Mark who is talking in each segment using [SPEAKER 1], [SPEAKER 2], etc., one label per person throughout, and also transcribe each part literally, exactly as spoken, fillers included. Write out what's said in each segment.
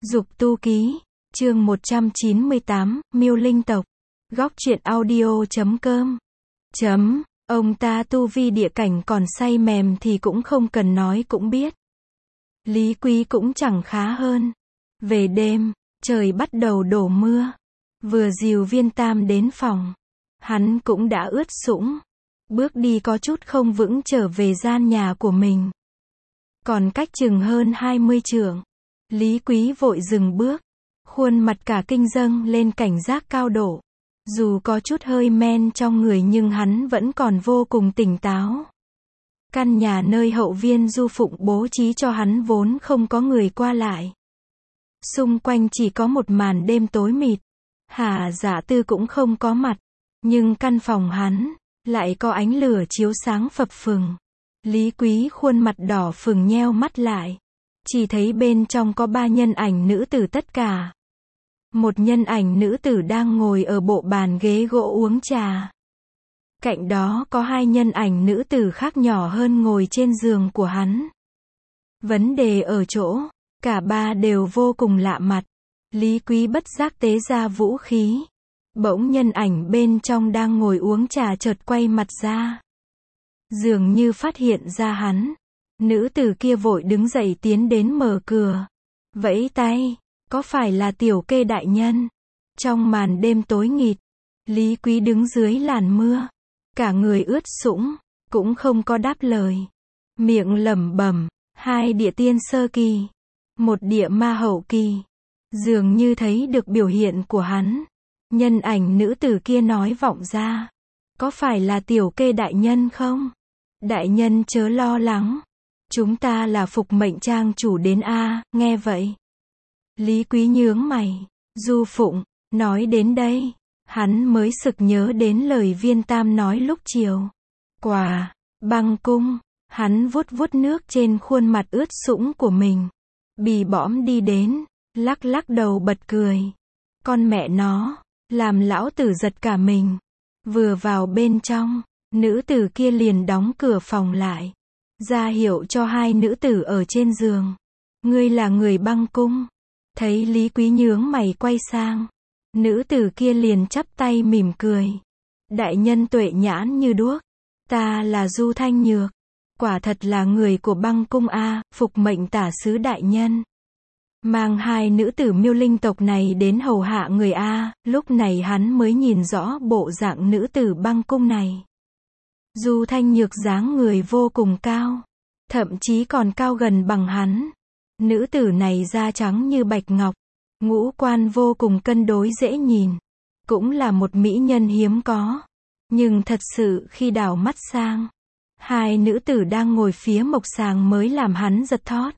[SPEAKER 1] Dục tu ký, chương một trăm chín mươi tám, Miêu Linh tộc. Góc truyện audio chấm com. Chấm, ông ta tu vi địa cảnh còn say mềm thì cũng không cần nói cũng biết. Lý Quý cũng chẳng khá hơn. Về đêm, trời bắt đầu đổ mưa. Vừa dìu Viên Tam đến phòng, hắn cũng đã ướt sũng. Bước đi có chút không vững trở về gian nhà của mình. Còn cách chừng hơn hai mươi trượng. Lý Quý vội dừng bước. Khuôn mặt cả kinh dâng lên cảnh giác cao độ. Dù có chút hơi men trong người nhưng hắn vẫn còn vô cùng tỉnh táo. Căn nhà nơi hậu viên Du Phụng bố trí cho hắn vốn không có người qua lại. Xung quanh chỉ có một màn đêm tối mịt. Hà Dạ Tư cũng không có mặt. Nhưng căn phòng hắn lại có ánh lửa chiếu sáng phập phừng. Lý Quý khuôn mặt đỏ phừng nheo mắt lại. Chỉ thấy bên trong có ba nhân ảnh nữ tử tất cả. Một nhân ảnh nữ tử đang ngồi ở bộ bàn ghế gỗ uống trà. Cạnh đó có hai nhân ảnh nữ tử khác nhỏ hơn ngồi trên giường của hắn. Vấn đề ở chỗ, cả ba đều vô cùng lạ mặt. Lý Quý bất giác tế ra vũ khí. Bỗng nhân ảnh bên trong đang ngồi uống trà chợt quay mặt ra. Dường như phát hiện ra hắn. Nữ tử kia vội đứng dậy tiến đến mở cửa. Vẫy tay, có phải là Tiểu Kê đại nhân? Trong màn đêm tối nghịt, Lý Quý đứng dưới làn mưa. Cả người ướt sũng, cũng không có đáp lời. Miệng lẩm bẩm, hai địa tiên sơ kỳ, một địa ma hậu kỳ. Dường như thấy được biểu hiện của hắn. Nhân ảnh nữ tử kia nói vọng ra. Có phải là Tiểu Kê đại nhân không? Đại nhân chớ lo lắng. Chúng ta là Phục Mệnh trang chủ đến a. Nghe vậy, Lý Quý nhướng mày. Du Phụng, nói đến đây, hắn mới sực nhớ đến lời Viên Tam nói lúc chiều. Quả, băng cung, hắn vuốt vuốt nước trên khuôn mặt ướt sũng của mình. Bì bõm đi đến, lắc lắc đầu bật cười. Con mẹ nó, làm lão tử giật cả mình. Vừa vào bên trong, nữ tử kia liền đóng cửa phòng lại. Ra hiệu cho hai nữ tử ở trên giường. Ngươi là người băng cung. Thấy Lý Quý nhướng mày quay sang. Nữ tử kia liền chắp tay mỉm cười. Đại nhân tuệ nhãn như đuốc. Ta là Du Thanh Nhược. Quả thật là người của băng cung a. Phục Mệnh tả sứ đại nhân. Mang hai nữ tử Miêu Linh tộc này đến hầu hạ người a. Lúc này hắn mới nhìn rõ bộ dạng nữ tử băng cung này. Du Thanh Nhược dáng người vô cùng cao. Thậm chí còn cao gần bằng hắn. Nữ tử này da trắng như bạch ngọc. Ngũ quan vô cùng cân đối dễ nhìn. Cũng là một mỹ nhân hiếm có. Nhưng thật sự khi đảo mắt sang, hai nữ tử đang ngồi phía mộc sàng mới làm hắn giật thót.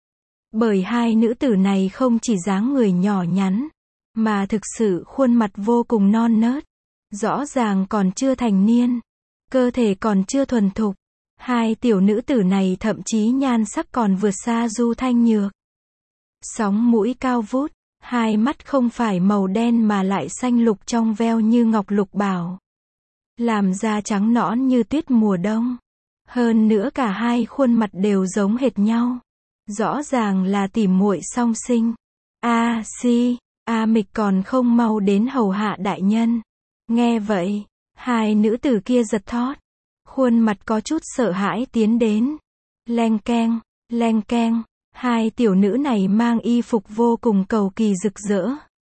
[SPEAKER 1] Bởi hai nữ tử này không chỉ dáng người nhỏ nhắn, mà thực sự khuôn mặt vô cùng non nớt. Rõ ràng còn chưa thành niên. Cơ thể còn chưa thuần thục. Hai tiểu nữ tử này thậm chí nhan sắc còn vượt xa Du Thanh Nhược. Sóng mũi cao vút, hai mắt không phải màu đen mà lại xanh lục trong veo như ngọc lục bảo. Làm da trắng nõn như tuyết mùa đông. Hơn nữa cả hai khuôn mặt đều giống hệt nhau. Rõ ràng là tỉ muội song sinh. A si, A Mịch còn không mau đến hầu hạ đại nhân. Nghe vậy, hai nữ tử kia giật thót. Khuôn mặt có chút sợ hãi tiến đến. Leng keng, leng keng. Hai tiểu nữ này mang y phục vô cùng cầu kỳ rực rỡ.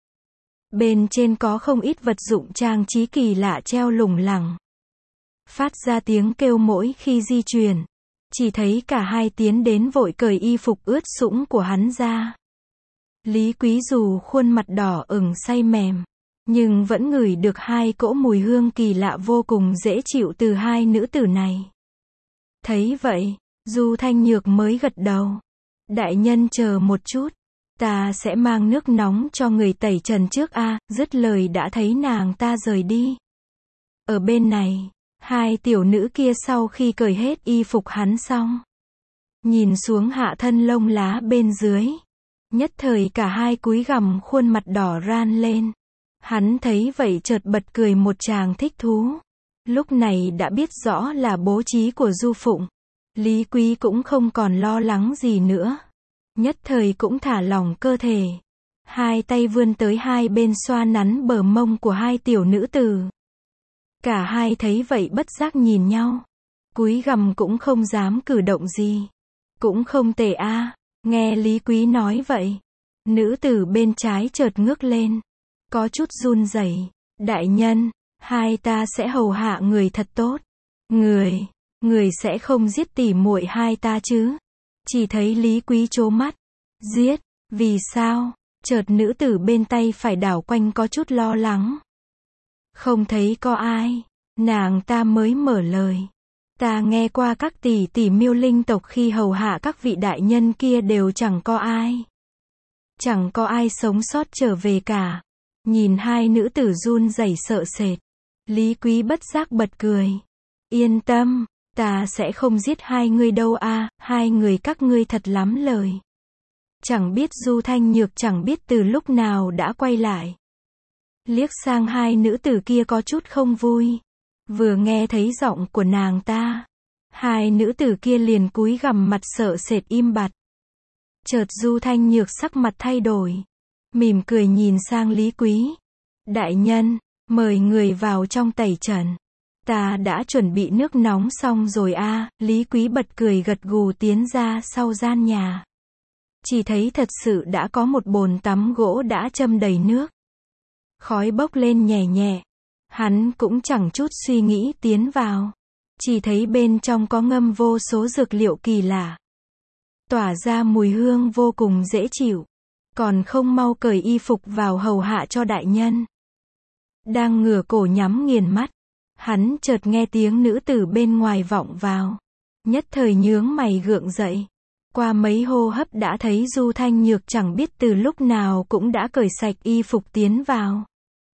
[SPEAKER 1] Bên trên có không ít vật dụng trang trí kỳ lạ treo lủng lẳng. Phát ra tiếng kêu mỗi khi di chuyển. Chỉ thấy cả hai tiến đến vội cởi y phục ướt sũng của hắn ra. Lý Quý dù khuôn mặt đỏ ửng say mềm, nhưng vẫn ngửi được hai cỗ mùi hương kỳ lạ vô cùng dễ chịu từ hai nữ tử này. Thấy vậy, Du Thanh Nhược mới gật đầu. Đại nhân chờ một chút. Ta sẽ mang nước nóng cho người tẩy trần trước a. Dứt lời đã thấy nàng ta rời đi. Ở bên này, hai tiểu nữ kia sau khi cởi hết y phục hắn xong, nhìn xuống hạ thân lông lá bên dưới. Nhất thời cả hai cúi gằm khuôn mặt đỏ ran lên. Hắn thấy vậy chợt bật cười một tràng thích thú. Lúc này đã biết rõ là bố trí của Du Phụng. Lý Quý cũng không còn lo lắng gì nữa. Nhất thời cũng thả lỏng cơ thể. Hai tay vươn tới hai bên xoa nắn bờ mông của hai tiểu nữ tử. Cả hai thấy vậy bất giác nhìn nhau. Cúi gằm cũng không dám cử động gì. Cũng không tệ a. Nghe Lý Quý nói vậy. Nữ tử bên trái chợt ngước lên. Có chút run rẩy. Đại nhân, hai ta sẽ hầu hạ người thật tốt. Người, người sẽ không giết tỉ muội hai ta chứ? Chỉ thấy Lý Quý trố mắt. Giết, vì sao? Chợt nữ tử bên tay phải đảo quanh có chút lo lắng. Không thấy có ai. Nàng ta mới mở lời. Ta nghe qua các tỷ tỷ Miêu Linh tộc khi hầu hạ các vị đại nhân kia đều chẳng có ai. Chẳng có ai sống sót trở về cả. Nhìn hai nữ tử run rẩy sợ sệt. Lý Quý bất giác bật cười. Yên tâm, ta sẽ không giết hai người đâu a, hai người các ngươi thật lắm lời. Chẳng biết Du Thanh Nhược chẳng biết từ lúc nào đã quay lại. Liếc sang hai nữ tử kia có chút không vui. Vừa nghe thấy giọng của nàng ta, hai nữ tử kia liền cúi gằm mặt sợ sệt im bặt. Chợt Du Thanh Nhược sắc mặt thay đổi, mỉm cười nhìn sang Lý Quý. Đại nhân, mời người vào trong tẩy trần. Ta đã chuẩn bị nước nóng xong rồi a. Lý Quý bật cười gật gù tiến ra sau gian nhà. Chỉ thấy thật sự đã có một bồn tắm gỗ đã châm đầy nước. Khói bốc lên nhẹ nhẹ. Hắn cũng chẳng chút suy nghĩ tiến vào. Chỉ thấy bên trong có ngâm vô số dược liệu kỳ lạ. Tỏa ra mùi hương vô cùng dễ chịu. Còn không mau cởi y phục vào hầu hạ cho đại nhân. Đang ngửa cổ nhắm nghiền mắt. Hắn chợt nghe tiếng nữ tử bên ngoài vọng vào. Nhất thời nhướng mày gượng dậy. Qua mấy hô hấp đã thấy Du Thanh Nhược chẳng biết từ lúc nào cũng đã cởi sạch y phục tiến vào.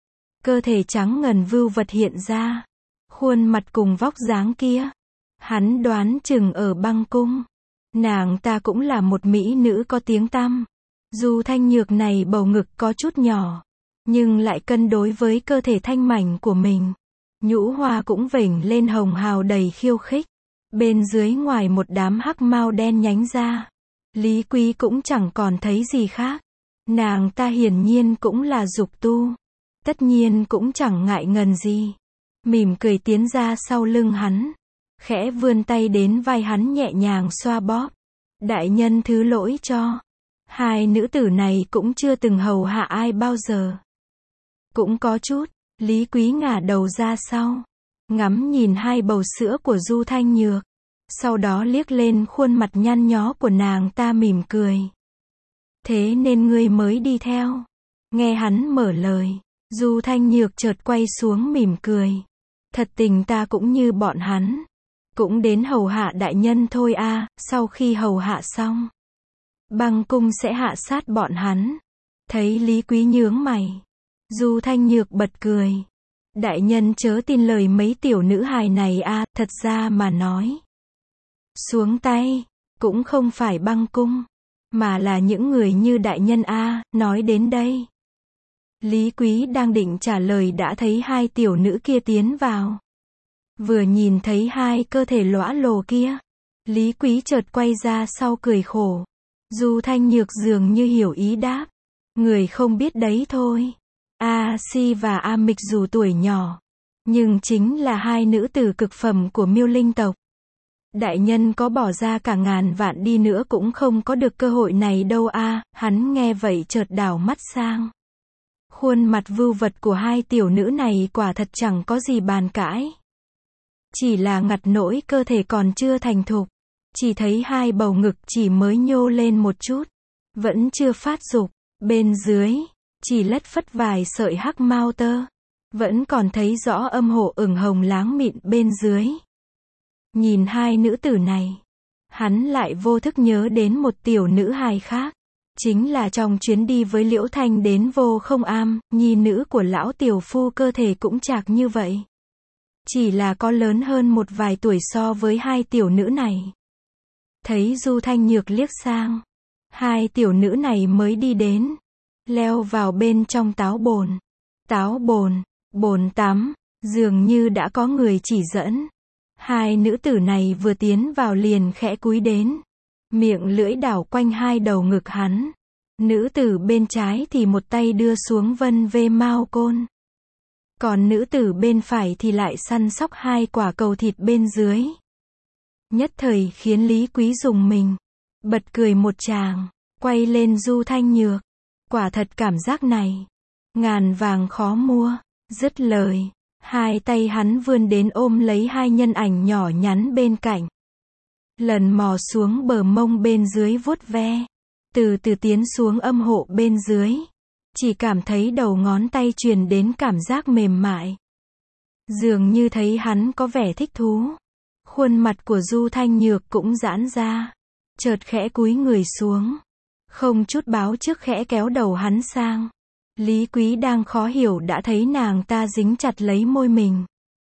[SPEAKER 1] Cơ thể trắng ngần vưu vật hiện ra. Khuôn mặt cùng vóc dáng kia. Hắn đoán chừng ở băng cung. Nàng ta cũng là một mỹ nữ có tiếng tăm. Du Thanh Nhược này bầu ngực có chút nhỏ. Nhưng lại cân đối với cơ thể thanh mảnh của mình. Nhũ hoa cũng vểnh lên hồng hào đầy khiêu khích. Bên dưới ngoài một đám hắc mao đen nhánh ra. Lý Quý cũng chẳng còn thấy gì khác. Nàng ta hiển nhiên cũng là dục tu. Tất nhiên cũng chẳng ngại ngần gì. Mỉm cười tiến ra sau lưng hắn. Khẽ vươn tay đến vai hắn nhẹ nhàng xoa bóp. Đại nhân thứ lỗi cho. Hai nữ tử này cũng chưa từng hầu hạ ai bao giờ. Cũng có chút. Lý Quý ngả đầu ra sau. Ngắm nhìn hai bầu sữa của Du Thanh Nhược. Sau đó liếc lên khuôn mặt nhăn nhó của nàng ta mỉm cười. Thế nên ngươi mới đi theo. Nghe hắn mở lời. Du Thanh Nhược chợt quay xuống mỉm cười. Thật tình ta cũng như bọn hắn. Cũng đến hầu hạ đại nhân thôi a. Sau khi hầu hạ xong, băng cung sẽ hạ sát bọn hắn. Thấy Lý Quý nhướng mày, Du Thanh Nhược bật cười. Đại nhân chớ tin lời mấy tiểu nữ hài này a. Thật ra mà nói, xuống tay cũng không phải băng cung, mà là những người như đại nhân a. Nói đến đây, Lý Quý đang định trả lời đã thấy hai tiểu nữ kia tiến vào. Vừa nhìn thấy hai cơ thể lõa lồ kia, Lý Quý chợt quay ra sau cười khổ. Du Thanh Nhược dường như hiểu ý đáp. Người không biết đấy thôi. A Si và A Mịch dù tuổi nhỏ, nhưng chính là hai nữ tử cực phẩm của Miêu Linh tộc. Đại nhân có bỏ ra cả ngàn vạn đi nữa cũng không có được cơ hội này đâu a. Hắn nghe vậy chợt đảo mắt sang. Khuôn mặt vưu vật của hai tiểu nữ này quả thật chẳng có gì bàn cãi. Chỉ là ngặt nỗi cơ thể còn chưa thành thục. Chỉ thấy hai bầu ngực chỉ mới nhô lên một chút. Vẫn chưa phát dục. Bên dưới, chỉ lất phất vài sợi hắc mao tơ. Vẫn còn thấy rõ âm hộ ửng hồng láng mịn bên dưới. Nhìn hai nữ tử này, hắn lại vô thức nhớ đến một tiểu nữ hài khác. Chính là trong chuyến đi với Liễu Thanh đến Vô Không Am, nhi nữ của lão tiểu phu cơ thể cũng chạc như vậy. Chỉ là có lớn hơn một vài tuổi so với hai tiểu nữ này. Thấy Du Thanh Nhược liếc sang, hai tiểu nữ này mới đi đến, leo vào bên trong táo bồn. Táo bồn, bồn tắm, dường như đã có người chỉ dẫn. Hai nữ tử này vừa tiến vào liền khẽ cúi đến, miệng lưỡi đảo quanh hai đầu ngực hắn. Nữ tử bên trái thì một tay đưa xuống vân vê mao côn. Còn nữ tử bên phải thì lại săn sóc hai quả cầu thịt bên dưới. Nhất thời khiến Lý Quý rùng mình. Bật cười một tràng, quay lên Du Thanh Nhược. Quả thật cảm giác này, ngàn vàng khó mua. Dứt lời, hai tay hắn vươn đến ôm lấy hai nhân ảnh nhỏ nhắn bên cạnh. Lần mò xuống bờ mông bên dưới vuốt ve. Từ từ tiến xuống âm hộ bên dưới. Chỉ cảm thấy đầu ngón tay truyền đến cảm giác mềm mại. Dường như thấy hắn có vẻ thích thú. Khuôn mặt của Du Thanh Nhược cũng giãn ra. Chợt khẽ cúi người xuống. Không chút báo trước khẽ kéo đầu hắn sang. Lý Quý đang khó hiểu đã thấy nàng ta dính chặt lấy môi mình.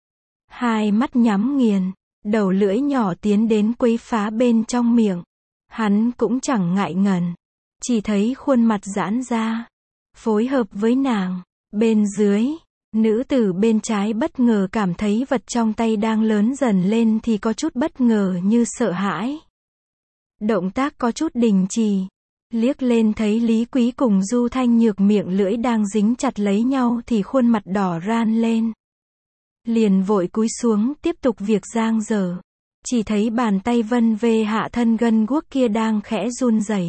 [SPEAKER 1] Hai mắt nhắm nghiền. Đầu lưỡi nhỏ tiến đến quấy phá bên trong miệng. Hắn cũng chẳng ngại ngần. Chỉ thấy khuôn mặt giãn ra. Phối hợp với nàng. Bên dưới, nữ tử bên trái bất ngờ cảm thấy vật trong tay đang lớn dần lên thì có chút bất ngờ như sợ hãi. Động tác có chút đình trì. Liếc lên thấy Lý Quý cùng Du Thanh Nhược miệng lưỡi đang dính chặt lấy nhau thì khuôn mặt đỏ ran lên. Liền vội cúi xuống tiếp tục việc giang dở. Chỉ thấy bàn tay vân vê hạ thân gân guốc kia đang khẽ run rẩy.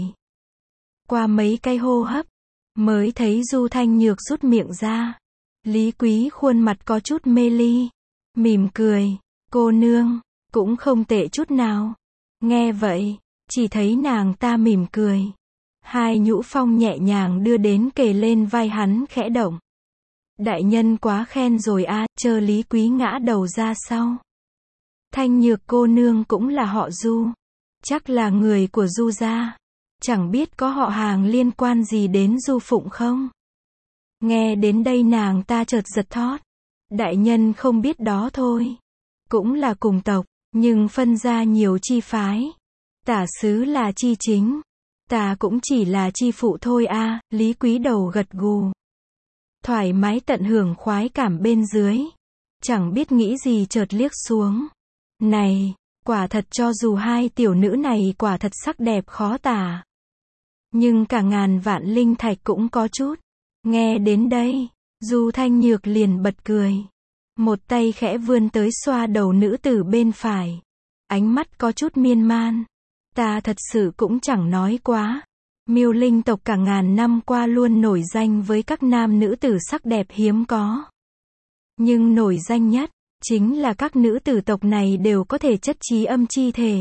[SPEAKER 1] Qua mấy cái hô hấp, mới thấy Du Thanh Nhược rút miệng ra. Lý Quý khuôn mặt có chút mê ly. Mỉm cười, cô nương, cũng không tệ chút nào. Nghe vậy, chỉ thấy nàng ta mỉm cười. Hai nhũ phong nhẹ nhàng đưa đến kề lên vai hắn khẽ động. Đại nhân quá khen rồi a, chờ Lý Quý ngã đầu ra sau. Thanh Nhược cô nương cũng là họ Du. Chắc là người của Du gia. Chẳng biết có họ hàng liên quan gì đến Du Phụng không? Nghe đến đây nàng ta chợt giật thót. Đại nhân không biết đó thôi. Cũng là cùng tộc, nhưng phân ra nhiều chi phái. Tả sứ là chi chính. Ta cũng chỉ là chi phụ thôi a. À, Lý Quý đầu gật gù. Thoải mái tận hưởng khoái cảm bên dưới. Chẳng biết nghĩ gì chợt liếc xuống. Này, quả thật cho dù hai tiểu nữ này quả thật sắc đẹp khó tả. Nhưng cả ngàn vạn linh thạch cũng có chút. Nghe đến đây, Du Thanh Nhược liền bật cười. Một tay khẽ vươn tới xoa đầu nữ tử bên phải. Ánh mắt có chút miên man. Ta thật sự cũng chẳng nói quá. Miêu linh tộc cả ngàn năm qua luôn nổi danh với các nam nữ tử sắc đẹp hiếm có. Nhưng nổi danh nhất, chính là các nữ tử tộc này đều có thể chất trí âm chi thể.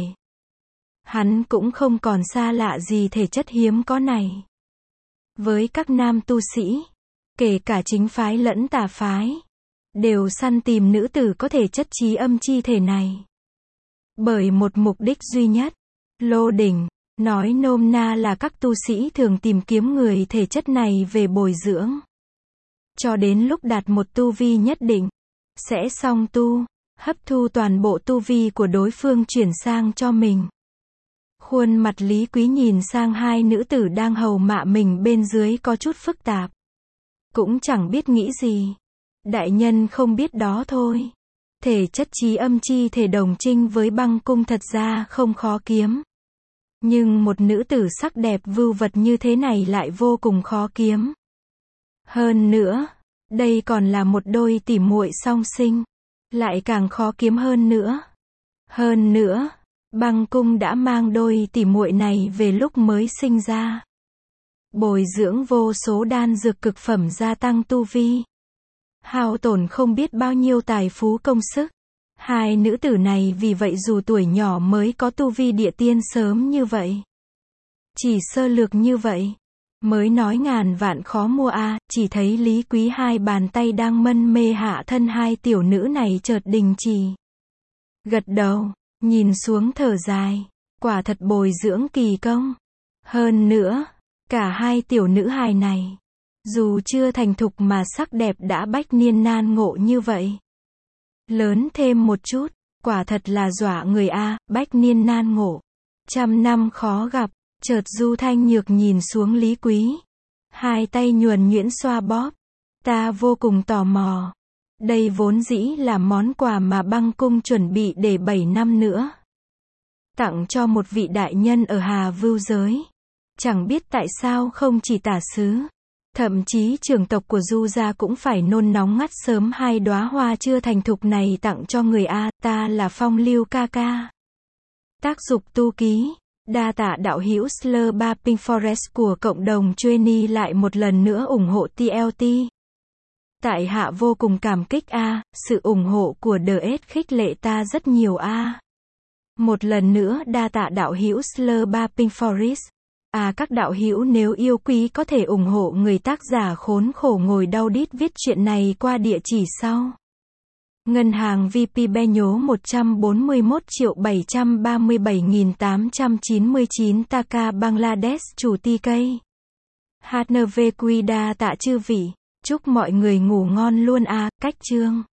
[SPEAKER 1] Hắn cũng không còn xa lạ gì thể chất hiếm có này. Với các nam tu sĩ, kể cả chính phái lẫn tà phái, đều săn tìm nữ tử có thể chất trí âm chi thể này. Bởi một mục đích duy nhất, lô đỉnh, nói nôm na là các tu sĩ thường tìm kiếm người thể chất này về bồi dưỡng. Cho đến lúc đạt một tu vi nhất định, sẽ song tu, hấp thu toàn bộ tu vi của đối phương chuyển sang cho mình. Khuôn mặt Lý Quý nhìn sang hai nữ tử đang hầu mạ mình bên dưới có chút phức tạp. Cũng chẳng biết nghĩ gì. Đại nhân không biết đó thôi. Thể chất trí âm chi thể đồng trinh với băng cung thật ra không khó kiếm. Nhưng một nữ tử sắc đẹp vưu vật như thế này lại vô cùng khó kiếm. Hơn nữa, đây còn là một đôi tỉ muội song sinh. Lại càng khó kiếm hơn nữa. Hơn nữa, băng cung đã mang đôi tỉ muội này về lúc mới sinh ra. Bồi dưỡng vô số đan dược cực phẩm gia tăng tu vi. Hao tổn không biết bao nhiêu tài phú công sức. Hai nữ tử này vì vậy dù tuổi nhỏ mới có tu vi địa tiên sớm như vậy. Chỉ sơ lược như vậy, mới nói ngàn vạn khó mua a. À, chỉ thấy Lý Quý hai bàn tay đang mân mê hạ thân hai tiểu nữ này chợt đình chỉ. Gật đầu, nhìn xuống thở dài, quả thật bồi dưỡng kỳ công. Hơn nữa, cả hai tiểu nữ hài này, dù chưa thành thục mà sắc đẹp đã bách niên nan ngộ như vậy. Lớn thêm một chút, quả thật là dọa người a. À, bách niên nan ngộ, trăm năm khó gặp. Chợt Du Thanh Nhược nhìn xuống Lý Quý, hai tay nhuần nhuyễn xoa bóp. Ta vô cùng tò mò. Đây vốn dĩ là món quà mà băng cung chuẩn bị để bảy năm nữa tặng cho một vị đại nhân ở Hà Vưu giới. Chẳng biết tại sao không chỉ tả sứ. Thậm chí trưởng tộc của Du gia cũng phải nôn nóng ngắt sớm hai đóa hoa chưa thành thục này tặng cho người A, ta là Phong Lưu ca ca. Tác dục tu ký. Đa tạ đạo hữu Slur Pink Forest của cộng đồng Chuyeni lại một lần nữa ủng hộ tê lờ tê. Tại hạ vô cùng cảm kích A, sự ủng hộ của The S khích lệ ta rất nhiều A. Một lần nữa đa tạ đạo hữu Slur Pink Forest. À các đạo hữu nếu yêu quý có thể ủng hộ người tác giả khốn khổ ngồi đau đít viết chuyện này qua địa chỉ sau. Ngân hàng vê pê Be nhố một trăm bốn mươi mốt triệu bảy trăm ba mươi bảy nghìn tám trăm chín mươi chín Taka Bangladesh chủ tê ca. hát en vê quy đa tạ chư vị. Chúc mọi người ngủ ngon luôn a, cách chương.